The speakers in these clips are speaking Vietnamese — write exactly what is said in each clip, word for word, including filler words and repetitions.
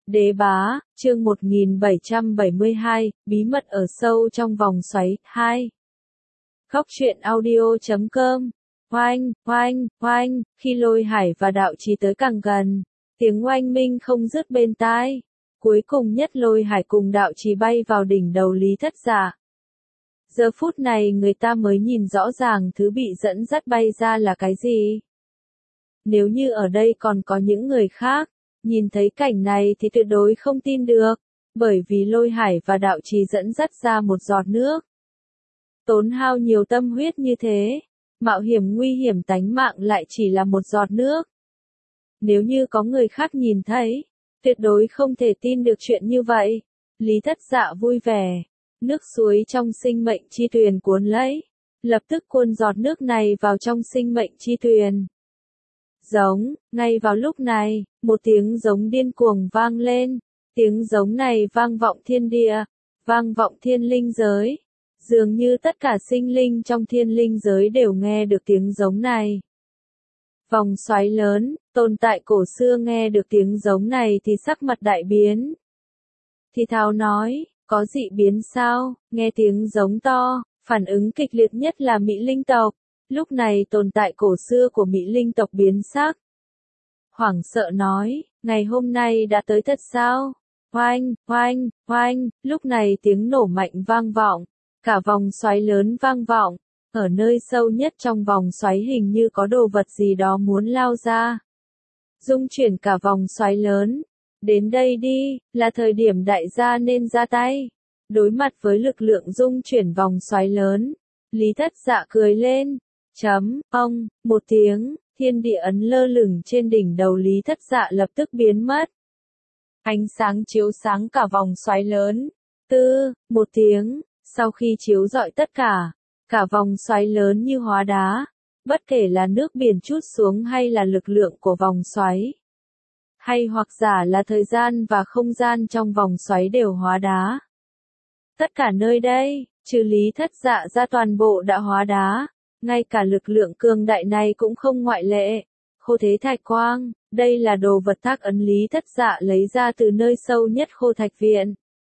Đế bá, chương một nghìn bảy trăm bảy mươi hai, bí mật ở sâu trong vòng xoáy, hai. Góc truyện audio chấm com. Oanh, oanh, oanh, khi Lôi Hải và Đạo Trì tới càng gần, tiếng oanh minh không dứt bên tai. Cuối cùng nhất Lôi Hải cùng Đạo Trì bay vào đỉnh đầu Lý Thất Dạ. Giờ phút này người ta mới nhìn rõ ràng thứ bị dẫn dắt bay ra là cái gì. Nếu như ở đây còn có những người khác, nhìn thấy cảnh này thì tuyệt đối không tin được, bởi vì Lôi Hải và Đạo Trì dẫn dắt ra một giọt nước. Tốn hao nhiều tâm huyết như thế, mạo hiểm nguy hiểm tánh mạng lại chỉ là một giọt nước. Nếu như có người khác nhìn thấy, tuyệt đối không thể tin được chuyện như vậy. Lý Thất Dạ vui vẻ, nước suối trong sinh mệnh chi tuyền cuốn lấy, lập tức cuốn giọt nước này vào trong sinh mệnh chi tuyền. Giống, ngay vào lúc này, một tiếng giống điên cuồng vang lên, tiếng giống này vang vọng thiên địa, vang vọng thiên linh giới. Dường như tất cả sinh linh trong thiên linh giới đều nghe được tiếng giống này. Vòng xoáy lớn, tồn tại cổ xưa nghe được tiếng giống này thì sắc mặt đại biến. Thì thào nói, có dị biến sao, nghe tiếng giống to, phản ứng kịch liệt nhất là Mỹ Linh tộc. Lúc này tồn tại cổ xưa của Mỹ Linh tộc biến sắc. Hoảng sợ nói, ngày hôm nay đã tới thật sao? Oanh, oanh, oanh, lúc này tiếng nổ mạnh vang vọng, cả vòng xoáy lớn vang vọng, ở nơi sâu nhất trong vòng xoáy hình như có đồ vật gì đó muốn lao ra. Dung chuyển cả vòng xoáy lớn, đến đây đi, là thời điểm đại gia nên ra tay. Đối mặt với lực lượng dung chuyển vòng xoáy lớn, Lý Thất Dạ cười lên. Chấm, ông, một tiếng, thiên địa ấn lơ lửng trên đỉnh đầu Lý Thất Dạ lập tức biến mất. Ánh sáng chiếu sáng cả vòng xoáy lớn. Tư, một tiếng, sau khi chiếu rọi tất cả, cả vòng xoáy lớn như hóa đá, bất kể là nước biển trút xuống hay là lực lượng của vòng xoáy, hay hoặc giả là thời gian và không gian trong vòng xoáy đều hóa đá. Tất cả nơi đây, trừ Lý Thất Dạ ra toàn bộ đã hóa đá. Ngay cả lực lượng cường đại này cũng không ngoại lệ. Khô thế thạch quang, đây là đồ vật thác ấn Lý Thất Dạ lấy ra từ nơi sâu nhất khô thạch viện.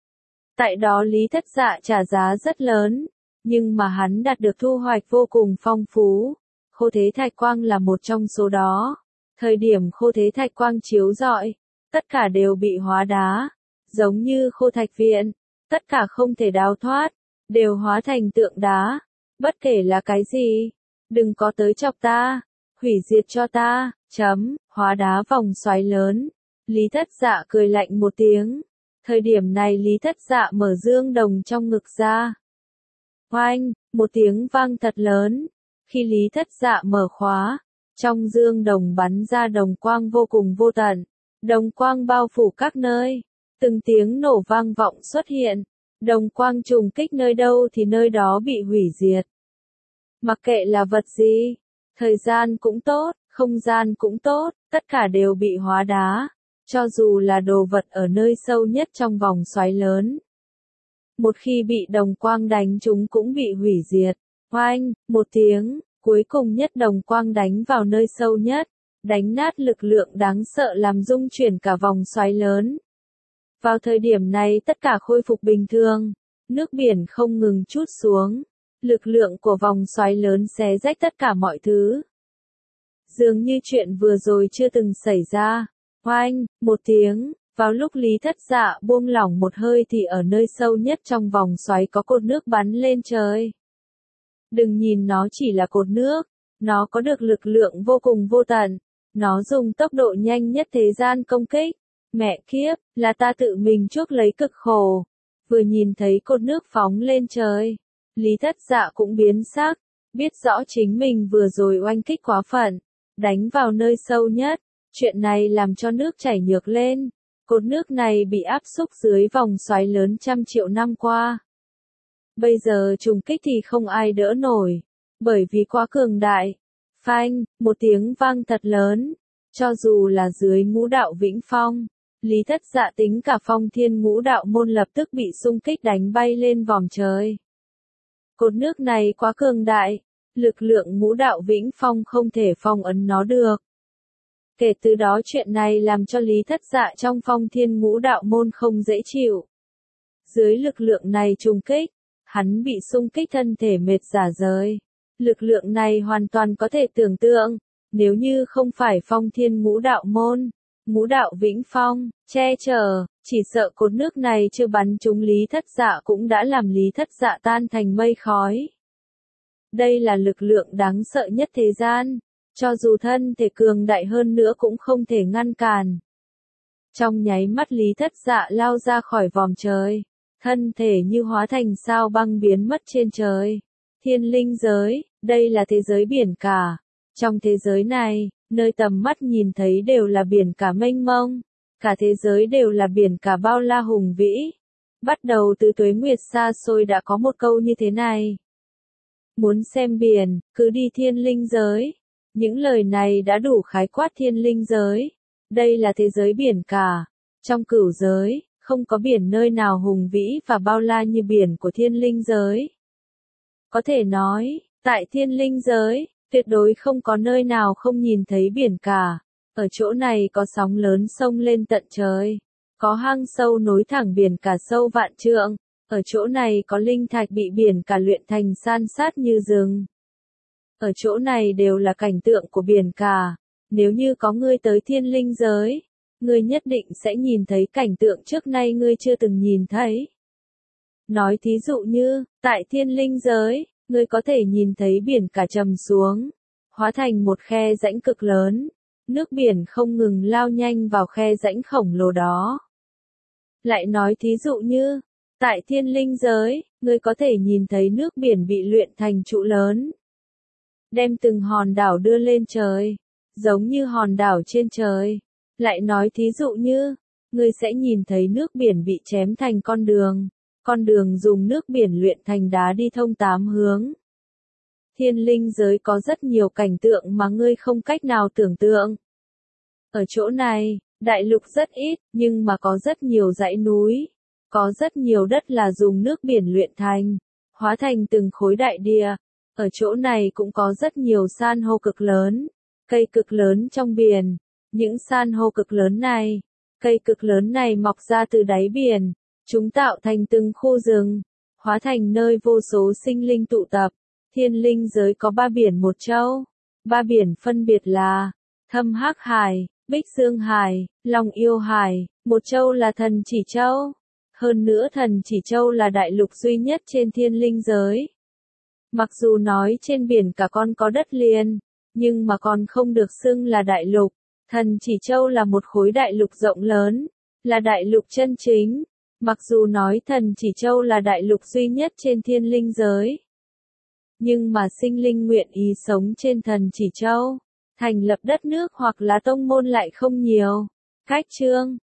Tại đó Lý Thất Dạ trả giá rất lớn, nhưng mà hắn đạt được thu hoạch vô cùng phong phú. Khô thế thạch quang là một trong số đó. Thời điểm khô thế thạch quang chiếu rọi, tất cả đều bị hóa đá, giống như khô thạch viện, tất cả không thể đào thoát, đều hóa thành tượng đá. Bất kể là cái gì, đừng có tới chọc ta, hủy diệt cho ta, chấm, hóa đá vòng xoáy lớn. Lý Thất Dạ cười lạnh một tiếng. Thời điểm này Lý Thất Dạ mở dương đồng trong ngực ra. Oanh, một tiếng vang thật lớn. Khi Lý Thất Dạ mở khóa, trong dương đồng bắn ra đồng quang vô cùng vô tận. Đồng quang bao phủ các nơi. Từng tiếng nổ vang vọng xuất hiện. Đồng quang trùng kích nơi đâu thì nơi đó bị hủy diệt. Mặc kệ là vật gì, thời gian cũng tốt, không gian cũng tốt, tất cả đều bị hóa đá, cho dù là đồ vật ở nơi sâu nhất trong vòng xoáy lớn. Một khi bị đồng quang đánh chúng cũng bị hủy diệt. Oanh, một tiếng, cuối cùng nhất đồng quang đánh vào nơi sâu nhất, đánh nát lực lượng đáng sợ làm rung chuyển cả vòng xoáy lớn. Vào thời điểm này tất cả khôi phục bình thường, nước biển không ngừng trút xuống. Lực lượng của vòng xoáy lớn xé rách tất cả mọi thứ. Dường như chuyện vừa rồi chưa từng xảy ra. Oanh, một tiếng, vào lúc Lý Thất Dạ buông lỏng một hơi thì ở nơi sâu nhất trong vòng xoáy có cột nước bắn lên trời. Đừng nhìn nó chỉ là cột nước, nó có được lực lượng vô cùng vô tận. Nó dùng tốc độ nhanh nhất thế gian công kích. Mẹ kiếp, là ta tự mình chuốc lấy cực khổ. Vừa nhìn thấy cột nước phóng lên trời, Lý Thất Dạ cũng biến sắc, biết rõ chính mình vừa rồi oanh kích quá phận, đánh vào nơi sâu nhất, chuyện này làm cho nước chảy nhược lên, cột nước này bị áp xúc dưới vòng xoáy lớn trăm triệu năm qua. Bây giờ trùng kích thì không ai đỡ nổi, bởi vì quá cường đại. Phanh, một tiếng vang thật lớn, cho dù là dưới ngũ đạo vĩnh phong, Lý Thất Dạ tính cả phong thiên ngũ đạo môn lập tức bị xung kích đánh bay lên vòm trời. Cột nước này quá cường đại, lực lượng ngũ đạo vĩnh phong không thể phong ấn nó được. Kể từ đó chuyện này làm cho Lý Thất Dạ trong Phong Thiên Ngũ Đạo môn không dễ chịu. Dưới lực lượng này trùng kích, hắn bị xung kích thân thể mệt rả rời. Lực lượng này hoàn toàn có thể tưởng tượng, nếu như không phải Phong Thiên Ngũ Đạo môn, Ngũ Đạo Vĩnh Phong, che chở, chỉ sợ cột nước này chưa bắn trúng Lý Thất Dạ cũng đã làm Lý Thất Dạ tan thành mây khói. Đây là lực lượng đáng sợ nhất thế gian, cho dù thân thể cường đại hơn nữa cũng không thể ngăn cản. Trong nháy mắt Lý Thất Dạ lao ra khỏi vòm trời, thân thể như hóa thành sao băng biến mất trên trời. Thiên linh giới, đây là thế giới biển cả. Trong thế giới này, nơi tầm mắt nhìn thấy đều là biển cả mênh mông, cả thế giới đều là biển cả bao la hùng vĩ. Bắt đầu từ tuế nguyệt xa xôi đã có một câu như thế này. Muốn xem biển, cứ đi thiên linh giới. Những lời này đã đủ khái quát thiên linh giới. Đây là thế giới biển cả. Trong cửu giới, không có biển nơi nào hùng vĩ và bao la như biển của thiên linh giới. Có thể nói, tại thiên linh giới, tuyệt đối không có nơi nào không nhìn thấy biển cả. Ở chỗ này có sóng lớn sông lên tận trời. Có hang sâu nối thẳng biển cả sâu vạn trượng. Ở chỗ này có linh thạch bị biển cả luyện thành san sát như rừng. Ở chỗ này đều là cảnh tượng của biển cả. Nếu như có ngươi tới thiên linh giới, ngươi nhất định sẽ nhìn thấy cảnh tượng trước nay ngươi chưa từng nhìn thấy. Nói thí dụ như, tại thiên linh giới, ngươi có thể nhìn thấy biển cả trầm xuống, hóa thành một khe rãnh cực lớn. Nước biển không ngừng lao nhanh vào khe rãnh khổng lồ đó. Lại nói thí dụ như, tại thiên linh giới, ngươi có thể nhìn thấy nước biển bị luyện thành trụ lớn. Đem từng hòn đảo đưa lên trời, giống như hòn đảo trên trời. Lại nói thí dụ như, ngươi sẽ nhìn thấy nước biển bị chém thành con đường. Con đường dùng nước biển luyện thành đá đi thông tám hướng. Thiên linh giới có rất nhiều cảnh tượng mà ngươi không cách nào tưởng tượng. Ở chỗ này, đại lục rất ít, nhưng mà có rất nhiều dãy núi. Có rất nhiều đất là dùng nước biển luyện thành, hóa thành từng khối đại địa. Ở chỗ này cũng có rất nhiều san hô cực lớn, cây cực lớn trong biển. Những san hô cực lớn này, cây cực lớn này mọc ra từ đáy biển. Chúng tạo thành từng khu rừng, hóa thành nơi vô số sinh linh tụ tập. Thiên linh giới có ba biển một châu. Ba biển phân biệt là Thâm Hắc Hải, Bích Dương Hải, Long Yêu Hải. Một châu là Thần Chỉ Châu. Hơn nữa Thần Chỉ Châu là đại lục duy nhất trên thiên linh giới. Mặc dù nói trên biển cả con có đất liền, nhưng mà còn không được xưng là đại lục. Thần Chỉ Châu là một khối đại lục rộng lớn, là đại lục chân chính. Mặc dù nói Thần Chỉ Châu là đại lục duy nhất trên thiên linh giới, nhưng mà sinh linh nguyện ý sống trên Thần Chỉ Châu, thành lập đất nước hoặc là tông môn lại không nhiều. Cách chương